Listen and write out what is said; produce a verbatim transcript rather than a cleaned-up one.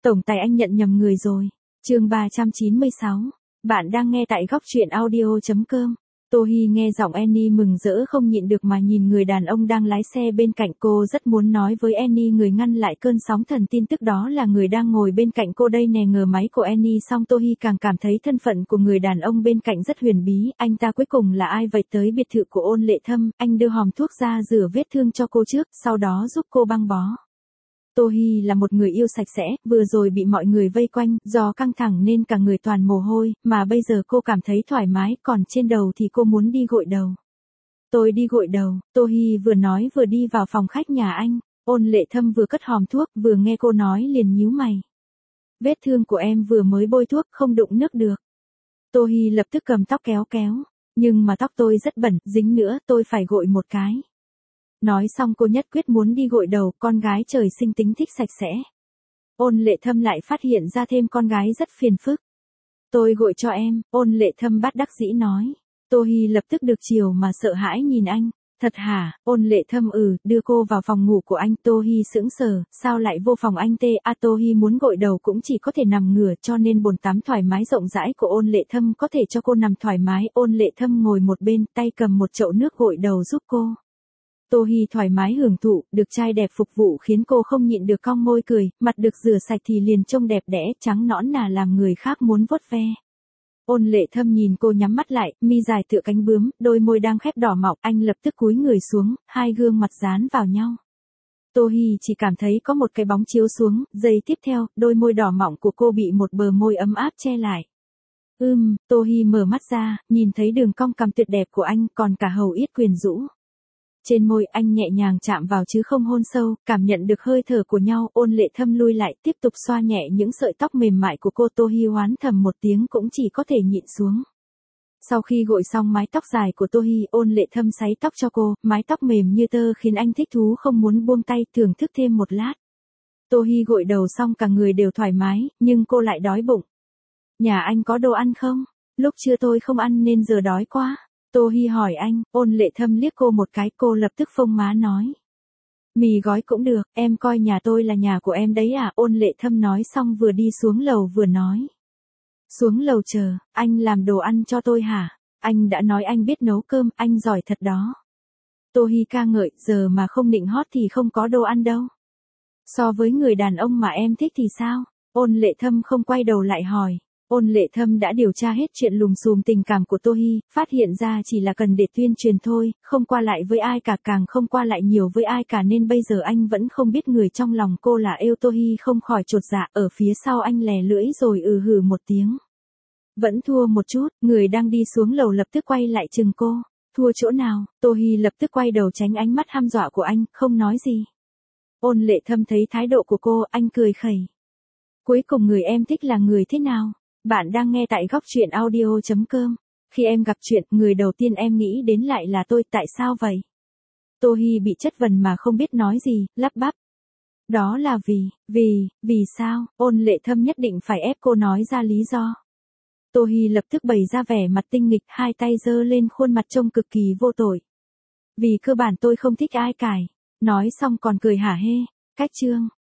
Tổng tài anh nhận nhầm người rồi. Chương ba trăm chín mươi sáu. Bạn đang nghe tại góc truyện audio chấm com. Tô Hi nghe giọng Annie mừng rỡ không nhịn được mà nhìn người đàn ông đang lái xe bên cạnh cô, rất muốn nói với Annie người ngăn lại cơn sóng thần tin tức đó là người đang ngồi bên cạnh cô đây nè. Ngờ máy của Annie xong Tô Hi càng cảm thấy thân phận của người đàn ông bên cạnh rất huyền bí. Anh ta cuối cùng là ai vậy? Tới biệt thự của Ôn Lệ Thâm, anh đưa hòm thuốc ra rửa vết thương cho cô trước, sau đó giúp cô băng bó. Tô Hi là một người yêu sạch sẽ, vừa rồi bị mọi người vây quanh, do căng thẳng nên cả người toàn mồ hôi, mà bây giờ cô cảm thấy thoải mái, còn trên đầu thì cô muốn đi gội đầu. Tôi đi gội đầu, Tô Hi vừa nói vừa đi vào phòng khách nhà anh. Ôn Lệ Thâm vừa cất hòm thuốc, vừa nghe cô nói liền nhíu mày. Vết thương của em vừa mới bôi thuốc, không đụng nước được. Tô Hi lập tức cầm tóc kéo kéo, nhưng mà tóc tôi rất bẩn, dính nữa, tôi phải gội một cái. Nói xong cô nhất quyết muốn đi gội đầu, con gái trời sinh tính thích sạch sẽ. Ôn Lệ Thâm lại phát hiện ra thêm con gái rất phiền phức. Tôi gội cho em, Ôn Lệ Thâm bất đắc dĩ nói. Tô Hi lập tức được chiều mà sợ hãi nhìn anh. Thật hả? Ôn Lệ Thâm ừ, đưa cô vào phòng ngủ của anh. Tô Hi sững sờ, sao lại vô phòng anh tê? À, Tô Hi muốn gội đầu cũng chỉ có thể nằm ngửa, cho nên bồn tắm thoải mái rộng rãi của Ôn Lệ Thâm có thể cho cô nằm thoải mái. Ôn Lệ Thâm ngồi một bên, tay cầm một chậu nước gội đầu giúp cô. Tô Hi thoải mái hưởng thụ, được trai đẹp phục vụ khiến cô không nhịn được cong môi cười, mặt được rửa sạch thì liền trông đẹp đẽ, trắng nõn nà làm người khác muốn vuốt ve. Ôn Lệ Thâm nhìn cô nhắm mắt lại, mi dài tựa cánh bướm, đôi môi đang khép đỏ mọng, anh lập tức cúi người xuống, hai gương mặt dán vào nhau. Tô Hi chỉ cảm thấy có một cái bóng chiếu xuống, giây tiếp theo, đôi môi đỏ mọng của cô bị một bờ môi ấm áp che lại. Ưm, Tô Hi mở mắt ra, nhìn thấy đường cong cằm tuyệt đẹp của anh, còn cả hầu yết quyến rũ. Trên môi anh nhẹ nhàng chạm vào chứ không hôn sâu, cảm nhận được hơi thở của nhau. Ôn Lệ Thâm lui lại, tiếp tục xoa nhẹ những sợi tóc mềm mại của cô. Tô Hi oán thầm một tiếng cũng chỉ có thể nhịn xuống. Sau khi gội xong mái tóc dài của Tô Hi, Ôn Lệ Thâm sấy tóc cho cô, mái tóc mềm như tơ khiến anh thích thú không muốn buông tay, thưởng thức thêm một lát. Tô Hi gội đầu xong cả người đều thoải mái, nhưng cô lại đói bụng. Nhà anh có đồ ăn không? Lúc trưa tôi không ăn nên giờ đói quá. Tô Hi hỏi anh. Ôn Lệ Thâm liếc cô một cái, cô lập tức phông má nói. Mì gói cũng được, em coi nhà tôi là nhà của em đấy à? Ôn Lệ Thâm nói xong vừa đi xuống lầu vừa nói. Xuống lầu chờ, anh làm đồ ăn cho tôi hả? Anh đã nói anh biết nấu cơm, anh giỏi thật đó. Tô Hi ca ngợi, giờ mà không nịnh hót thì không có đồ ăn đâu. So với người đàn ông mà em thích thì sao? Ôn Lệ Thâm không quay đầu lại hỏi. Ôn Lệ Thâm đã điều tra hết chuyện lùm xùm tình cảm của Tô Hi, phát hiện ra chỉ là cần để tuyên truyền thôi, không qua lại với ai cả, càng không qua lại nhiều với ai cả, nên bây giờ anh vẫn không biết người trong lòng cô là yêu. Tô Hi không khỏi chột dạ, ở phía sau anh lè lưỡi rồi ừ hừ một tiếng. Vẫn thua một chút, người đang đi xuống lầu lập tức quay lại chừng cô. Thua chỗ nào? Tô Hi lập tức quay đầu tránh ánh mắt hăm dọa của anh, không nói gì. Ôn Lệ Thâm thấy thái độ của cô, anh cười khẩy. Cuối cùng người em thích là người thế nào? Bạn đang nghe tại góc truyện audio chấm com. Khi em gặp chuyện, người đầu tiên em nghĩ đến lại là tôi, tại sao vậy? Tô Hi bị chất vấn mà không biết nói gì, lắp bắp. Đó là vì, vì, vì sao? Ôn Lệ Thâm nhất định phải ép cô nói ra lý do. Tô Hi lập tức bày ra vẻ mặt tinh nghịch, hai tay giơ lên khuôn mặt trông cực kỳ vô tội. Vì cơ bản tôi không thích ai cải. Nói xong còn cười hả hê. Cách chương.